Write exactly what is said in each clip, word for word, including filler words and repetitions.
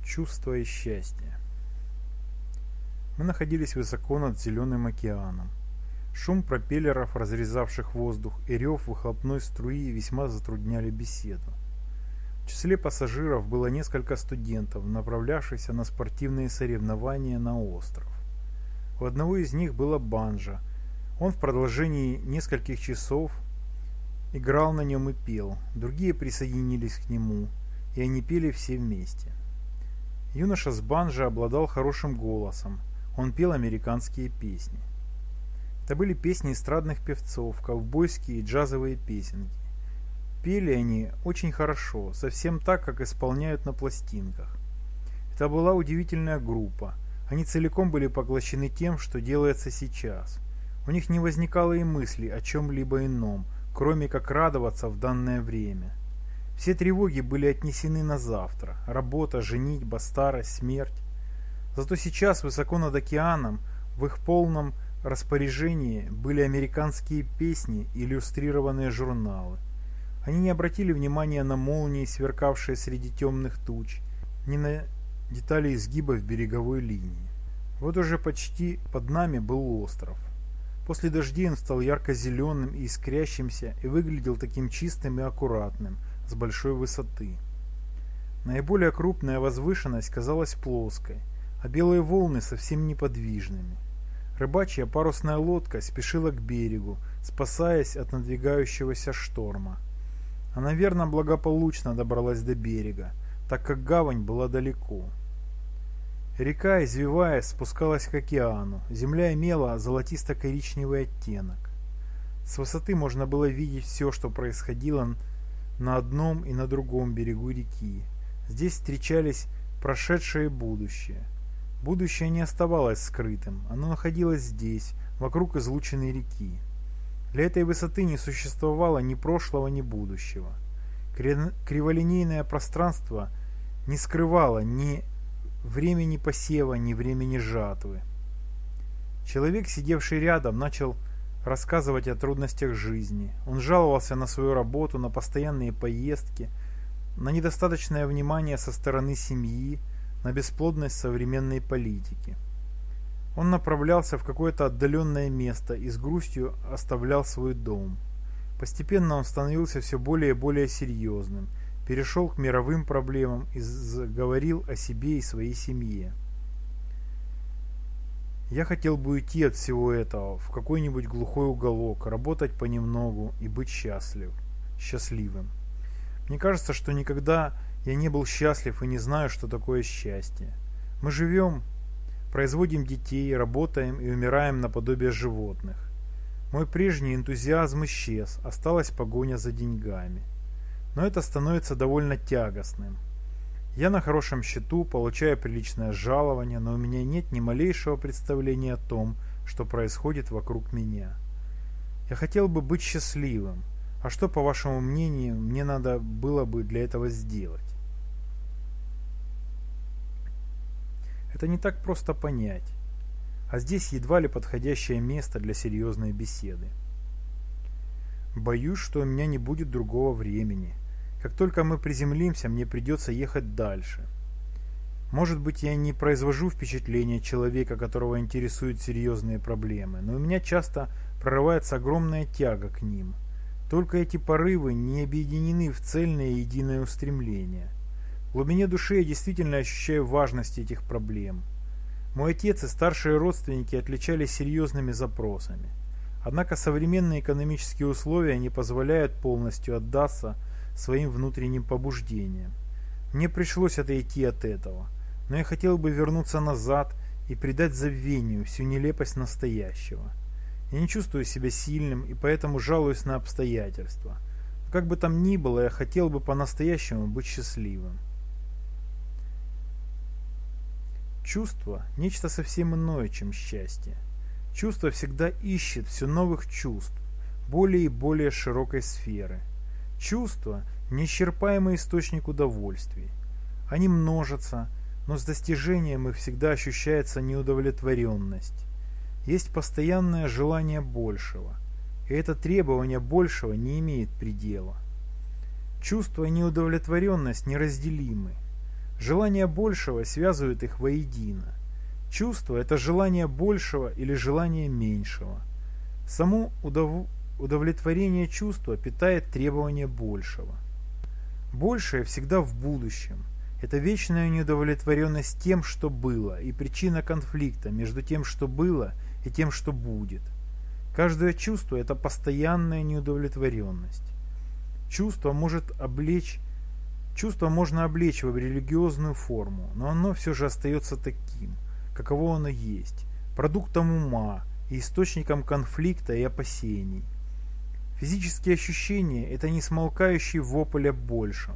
Чувство и счастье. Мы находились высоко над зеленым океаном. Шум пропеллеров, разрезавших воздух, и рев выхлопной струи весьма затрудняли беседу. В числе пассажиров было несколько студентов, направлявшихся на спортивные соревнования на остров. У одного из них было банджо. Он в продолжении нескольких часов играл на нем и пел. Другие присоединились к нему, и они пели все вместе. Юноша с банджо обладал хорошим голосом. Он пел американские песни. Это были песни эстрадных певцов, ковбойские и джазовые песенки. Пели они очень хорошо, совсем так, как исполняют на пластинках. Это была удивительная группа. Они целиком были поглощены тем, что делается сейчас. У них не возникало и мысли о чем-либо ином, кроме как радоваться в данное время. Все тревоги были отнесены на завтра: работа, женитьба, старость, смерть. Зато сейчас, высоко над океаном, в их полном распоряжении были американские песни и иллюстрированные журналы. Они не обратили внимания на молнии, сверкавшие среди темных туч, ни на детали изгибов береговой линии. Вот уже почти под нами был остров. После дождей он стал ярко-зеленым и искрящимся и выглядел таким чистым и аккуратным, с большой высоты. Наиболее крупная возвышенность казалась плоской, а белые волны совсем неподвижными. Рыбачья парусная лодка спешила к берегу, спасаясь от надвигающегося шторма. Она верно благополучно добралась до берега, так как гавань была далеко. Река, извиваясь, спускалась к океану. Земля имела золотисто-коричневый оттенок. С высоты можно было видеть все, что происходило на одном и на другом берегу реки. Здесь встречались прошедшее и будущее. Будущее не оставалось скрытым, оно находилось здесь, вокруг излученной реки. Для этой высоты не существовало ни прошлого, ни будущего. Криволинейное пространство не скрывало ни времени посева, ни времени жатвы. Человек, сидевший рядом, начал рассказывать о трудностях жизни. Он жаловался на свою работу, на постоянные поездки, на недостаточное внимание со стороны семьи, на бесплодность современной политики. Он направлялся в какое-то отдаленное место и с грустью оставлял свой дом. Постепенно он становился все более и более серьезным, перешел к мировым проблемам и заговорил о себе и своей семье. Я хотел бы уйти от всего этого в какой-нибудь глухой уголок, работать понемногу и быть счастлив, счастливым. Мне кажется, что никогда я не был счастлив и не знаю, что такое счастье. Мы живем, производим детей, работаем и умираем наподобие животных. Мой прежний энтузиазм исчез, осталась погоня за деньгами. Но это становится довольно тягостным. Я на хорошем счету, получаю приличное жалование, но у меня нет ни малейшего представления о том, что происходит вокруг меня. Я хотел бы быть счастливым. А что, по вашему мнению, мне надо было бы для этого сделать? Это не так просто понять. А здесь едва ли подходящее место для серьезной беседы. Боюсь, что у меня не будет другого времени. Как только мы приземлимся, мне придется ехать дальше. Может быть, я не произвожу впечатления человека, которого интересуют серьезные проблемы, но у меня часто прорывается огромная тяга к ним. Только эти порывы не объединены в цельное и единое устремление. В глубине души я действительно ощущаю важность этих проблем. Мой отец и старшие родственники отличались серьезными запросами. Однако современные экономические условия не позволяют полностью отдаться своим внутренним побуждениям. Мне пришлось отойти от этого, но я хотел бы вернуться назад и придать забвению всю нелепость настоящего. Я не чувствую себя сильным и поэтому жалуюсь на обстоятельства. Но как бы там ни было, я хотел бы по-настоящему быть счастливым. Чувство – нечто совсем иное, чем счастье. Чувство всегда ищет все новых чувств, более и более широкой сферы. Чувства – неисчерпаемый источник удовольствий. Они множатся, но с достижением их всегда ощущается неудовлетворенность. Есть постоянное желание большего, и это требование большего не имеет предела. Чувство и неудовлетворенность неразделимы. Желание большего связывает их воедино. Чувство – это желание большего или желание меньшего. Само удов... удовлетворение чувства питает требование большего. Большее всегда в будущем. Это вечная неудовлетворенность тем, что было, и причина конфликта между тем, что было, и тем, что будет. Каждое чувство – это постоянная неудовлетворенность. Чувство может облечь, чувство можно облечь в религиозную форму, но оно все же остается таким, каково оно есть, продуктом ума и источником конфликта и опасений. Физические ощущения – это несмолкающий вопль о большем.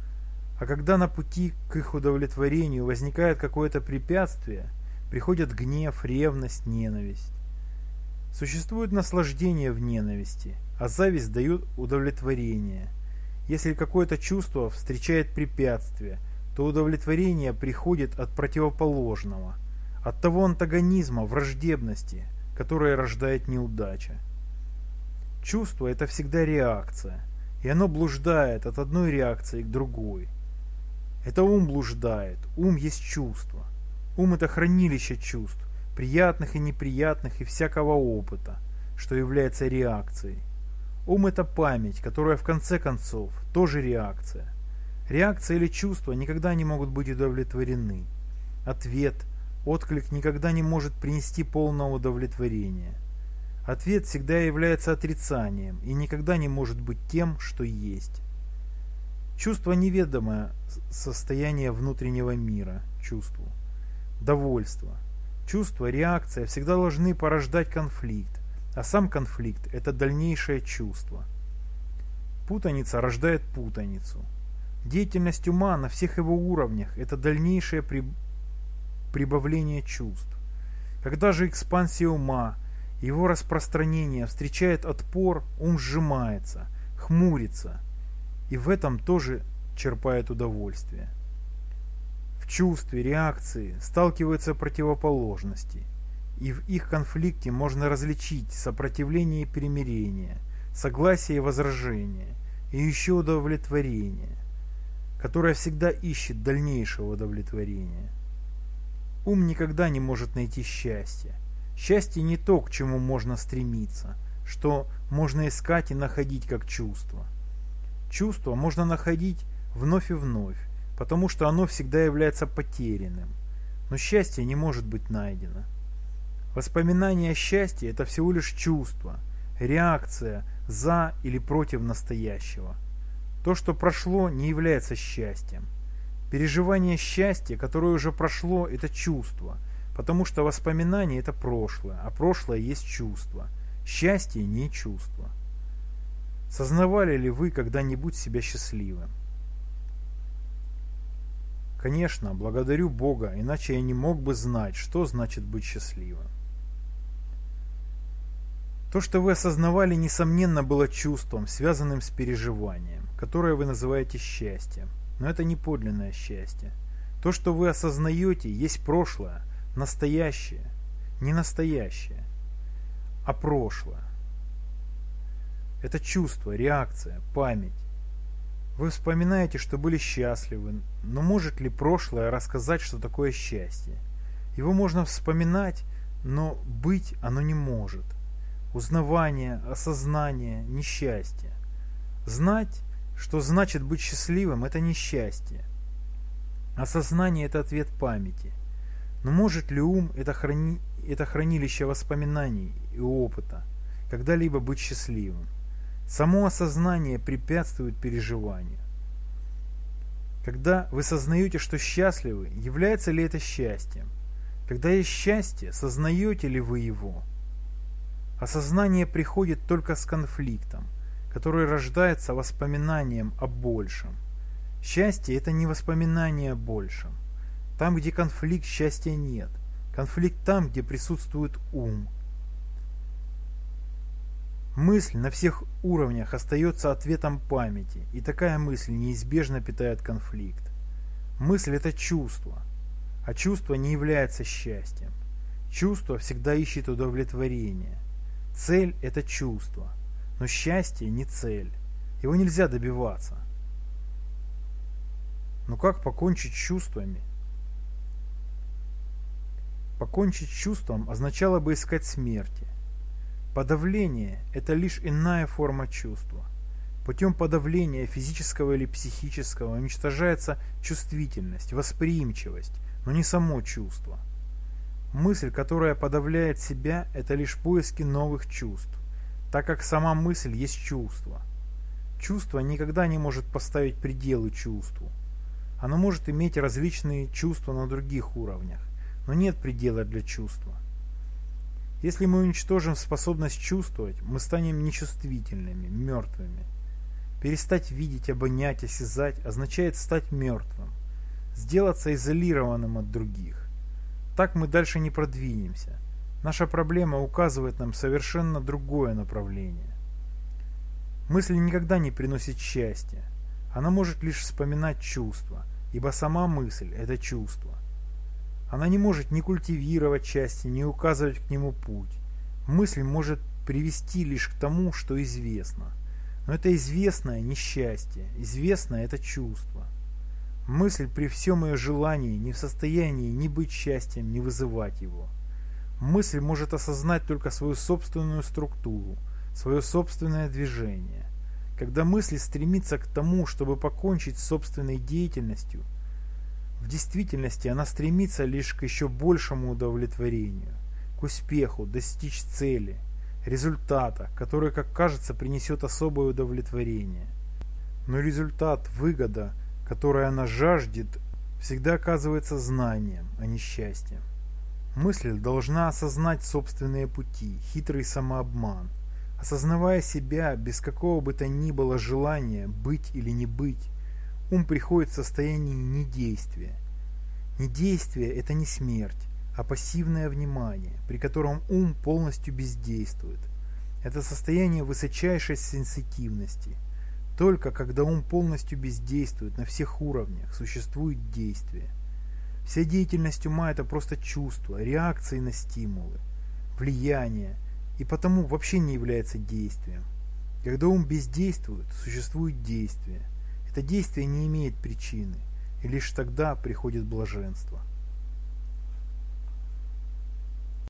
А когда на пути к их удовлетворению возникает какое-то препятствие, приходят гнев, ревность, ненависть. Существует наслаждение в ненависти, а зависть дает удовлетворение. Если какое-то чувство встречает препятствие, то удовлетворение приходит от противоположного, от того антагонизма, враждебности, которая рождает неудача. Чувство – это всегда реакция, и оно блуждает от одной реакции к другой. Это ум блуждает, ум есть чувство. Ум – это хранилище чувств, приятных и неприятных и всякого опыта, что является реакцией. Ум – это память, которая в конце концов тоже реакция. Реакция или чувство никогда не могут быть удовлетворены. Ответ, отклик никогда не может принести полного удовлетворения. Ответ всегда является отрицанием и никогда не может быть тем, что есть. Чувство – неведомое состояние внутреннего мира чувству. Довольство. Чувство, реакция всегда должны порождать конфликт, а сам конфликт – это дальнейшее чувство. Путаница рождает путаницу. Деятельность ума на всех его уровнях – это дальнейшее при... прибавление чувств. Когда же экспансия ума, его распространение встречает отпор, ум сжимается, хмурится, и в этом тоже черпает удовольствие. В чувстве, реакции сталкиваются противоположности, и в их конфликте можно различить сопротивление и примирение, согласие и возражение, и еще удовлетворение, которое всегда ищет дальнейшего удовлетворения. Ум никогда не может найти счастье. Счастье не то, к чему можно стремиться, что можно искать и находить как чувство. Чувство можно находить вновь и вновь, потому что оно всегда является потерянным. Но счастье не может быть найдено. Воспоминание о счастье – это всего лишь чувство, реакция за или против настоящего. То, что прошло, не является счастьем. Переживание счастья, которое уже прошло, это чувство, потому что воспоминание – это прошлое, а прошлое есть чувство. Счастье не чувство. Сознавали ли вы когда-нибудь себя счастливым? Конечно, благодарю Бога, иначе я не мог бы знать, что значит быть счастливым. То, что вы осознавали, несомненно, было чувством, связанным с переживанием, которое вы называете счастьем. Но это не подлинное счастье. То, что вы осознаете, есть прошлое, настоящее, не настоящее, а прошлое. Это чувство, реакция, память. Вы вспоминаете, что были счастливы, но может ли прошлое рассказать, что такое счастье? Его можно вспоминать, но быть оно не может. Узнавание, осознание, несчастье. Знать, что значит быть счастливым, это несчастье. Осознание – это ответ памяти. Но может ли ум, это, храни... это хранилище воспоминаний и опыта, когда-либо быть счастливым? Само осознание препятствует переживанию. Когда вы сознаете, что счастливы, является ли это счастьем? Когда есть счастье, сознаете ли вы его? Осознание приходит только с конфликтом, который рождается воспоминанием о большем. Счастье – это не воспоминание о большем. Там, где конфликт, счастья нет. Конфликт там, где присутствует ум. Мысль на всех уровнях остается ответом памяти, и такая мысль неизбежно питает конфликт. Мысль – это чувство, а чувство не является счастьем. Чувство всегда ищет удовлетворение. Цель – это чувство, но счастье не цель. Его нельзя добиваться. Но как покончить с чувствами? Покончить с чувством означало бы искать смерти. Подавление – это лишь иная форма чувства. Путем подавления физического или психического уничтожается чувствительность, восприимчивость, но не само чувство. Мысль, которая подавляет себя, это лишь поиски новых чувств, так как сама мысль есть чувство. Чувство никогда не может поставить пределы чувству. Оно может иметь различные чувства на других уровнях, но нет предела для чувства. Если мы уничтожим способность чувствовать, мы станем нечувствительными, мертвыми. Перестать видеть, обонять, осязать означает стать мертвым, сделаться изолированным от других. Так мы дальше не продвинемся. Наша проблема указывает нам совершенно другое направление. Мысль никогда не приносит счастья. Она может лишь вспоминать чувства, ибо сама мысль – это чувство. Она не может ни культивировать счастье, ни указывать к нему путь. Мысль может привести лишь к тому, что известно. Но это известное не счастье, известное – это чувство. Мысль при всем ее желании не в состоянии ни быть счастьем, ни вызывать его. Мысль может осознать только свою собственную структуру, свое собственное движение. Когда мысль стремится к тому, чтобы покончить с собственной деятельностью, в действительности она стремится лишь к еще большему удовлетворению, к успеху, достичь цели, результата, который, как кажется, принесет особое удовлетворение. Но результат, выгода, которой она жаждет, всегда оказывается знанием, а не счастьем. Мысль должна осознать собственные пути, хитрый самообман. Осознавая себя без какого бы то ни было желания быть или не быть, ум приходит в состояние недействия. Недействие – это не смерть, а пассивное внимание, при котором ум полностью бездействует. Это состояние высочайшей сенситивности. Только когда ум полностью бездействует на всех уровнях, существует действие. Вся деятельность ума – это просто чувства, реакции на стимулы, влияние, и потому вообще не является действием. Когда ум бездействует, существует действие. Это действие не имеет причины, и лишь тогда приходит блаженство.